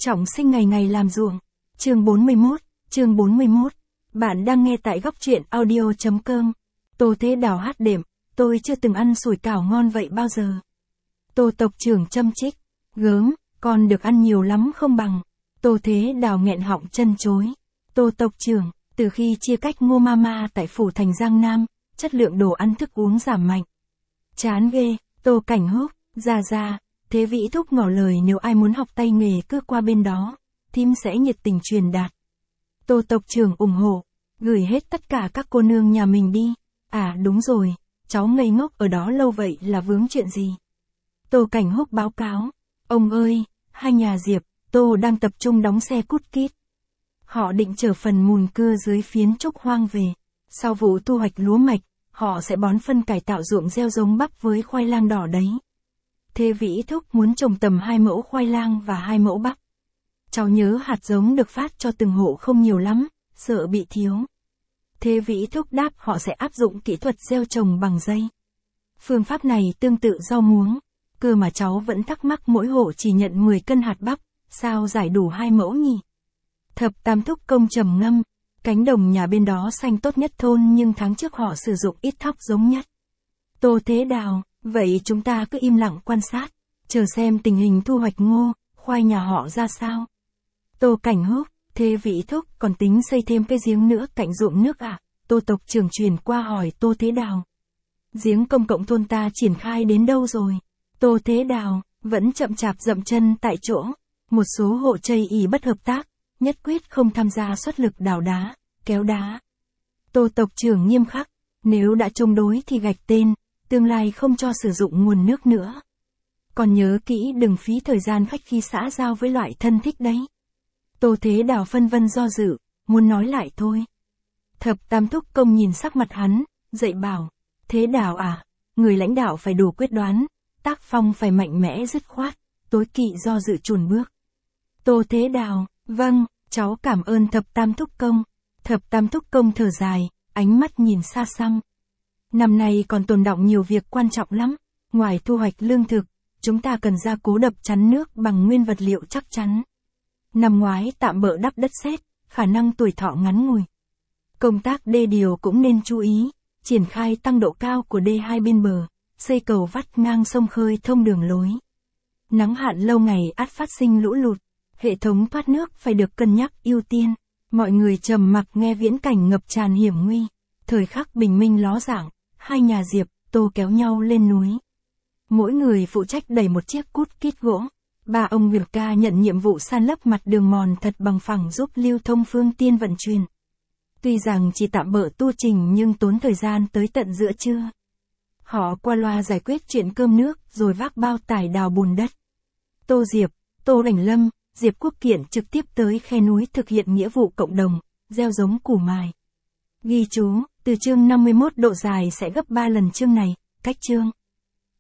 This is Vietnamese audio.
Trọng sinh ngày ngày làm ruộng. Chương 41. Bạn đang nghe tại góc truyện audio.com. Tô Thế Đào hát đệm, tôi chưa từng ăn sủi cảo ngon vậy bao giờ. Tô tộc trưởng châm chích, gớm, con được ăn nhiều lắm không bằng. Tô Thế Đào nghẹn họng chân chối. Tô tộc trưởng, từ khi chia cách Ngô Mama tại phủ thành Giang Nam, chất lượng đồ ăn thức uống giảm mạnh. Chán ghê. Tô Cảnh Húc, ra, Thế Vĩ Thúc ngỏ lời nếu ai muốn học tay nghề cứ qua bên đó, thím sẽ nhiệt tình truyền đạt. Tô tộc trưởng ủng hộ, gửi hết tất cả các cô nương nhà mình đi. À đúng rồi, cháu ngây ngốc ở đó lâu vậy là vướng chuyện gì? Tô Cảnh Húc báo cáo, ông ơi, hai nhà Diệp, Tô đang tập trung đóng xe cút kít. Họ định chở phần mùn cưa dưới phiến trúc hoang về. Sau vụ thu hoạch lúa mạch, họ sẽ bón phân cải tạo ruộng gieo giống bắp với khoai lang đỏ đấy. Thế Vĩ Thúc muốn trồng tầm 2 mẫu khoai lang và 2 mẫu bắp. Cháu nhớ hạt giống được phát cho từng hộ không nhiều lắm, sợ bị thiếu. Thế Vĩ Thúc đáp họ sẽ áp dụng kỹ thuật gieo trồng bằng dây. Phương pháp này tương tự rau muống. Cơ mà cháu vẫn thắc mắc mỗi hộ chỉ nhận 10 cân hạt bắp, sao giải đủ 2 mẫu nhỉ? Thập Tam Thúc Công trầm ngâm. Cánh đồng nhà bên đó xanh tốt nhất thôn nhưng tháng trước họ sử dụng ít thóc giống nhất. Tô Thế Đào, vậy chúng ta cứ im lặng quan sát, chờ xem tình hình thu hoạch ngô, khoai nhà họ ra sao. Tô Cảnh Húc, Thế Vĩ Thúc còn tính xây thêm cái giếng nữa cạnh ruộng nước à? Tô tộc trưởng truyền qua hỏi Tô Thế Đào. Giếng công cộng thôn ta triển khai đến đâu rồi? Tô Thế Đào, vẫn chậm chạp dậm chân tại chỗ. Một số hộ chây ỳ bất hợp tác, nhất quyết không tham gia xuất lực đào đá, kéo đá. Tô tộc trưởng nghiêm khắc, nếu đã chống đối thì gạch tên, tương lai không cho sử dụng nguồn nước nữa. Còn nhớ kỹ đừng phí thời gian khách khi xã giao với loại thân thích đấy. Tô Thế Đào phân vân do dự, muốn nói lại thôi. Thập Tam Thúc Công nhìn sắc mặt hắn, dạy bảo, Thế Đào à, người lãnh đạo phải đủ quyết đoán, tác phong phải mạnh mẽ dứt khoát, tối kỵ do dự chùn bước. Tô Thế Đào, vâng, cháu cảm ơn Thập Tam Thúc Công. Thập Tam Thúc Công thở dài, ánh mắt nhìn xa xăm. Năm nay còn tồn đọng nhiều việc quan trọng lắm, ngoài thu hoạch lương thực, chúng ta cần gia cố đập chắn nước bằng nguyên vật liệu chắc chắn. Năm ngoái tạm bợ đắp đất sét, khả năng tuổi thọ ngắn ngủi. Công tác đê điều cũng nên chú ý, triển khai tăng độ cao của đê hai bên bờ, xây cầu vắt ngang sông khơi thông đường lối. Nắng hạn lâu ngày ắt phát sinh lũ lụt, hệ thống thoát nước phải được cân nhắc ưu tiên. Mọi người trầm mặc nghe viễn cảnh ngập tràn hiểm nguy. Thời khắc bình minh ló dạng, hai nhà Diệp, Tô kéo nhau lên núi. Mỗi người phụ trách đẩy một chiếc cút kít gỗ. Ba ông Nguyệt Ca nhận nhiệm vụ san lấp mặt đường mòn thật bằng phẳng giúp lưu thông phương tiện vận chuyển. Tuy rằng chỉ tạm bợ tu trình nhưng tốn thời gian tới tận giữa trưa. Họ qua loa giải quyết chuyện cơm nước rồi vác bao tải đào bùn đất. Tô Diệp, Tô Đảnh Lâm, Diệp Quốc Kiện trực tiếp tới khe núi thực hiện nghĩa vụ cộng đồng, gieo giống củ mài. Ghi chú, từ chương 51 độ dài sẽ gấp 3 lần chương này, cách chương.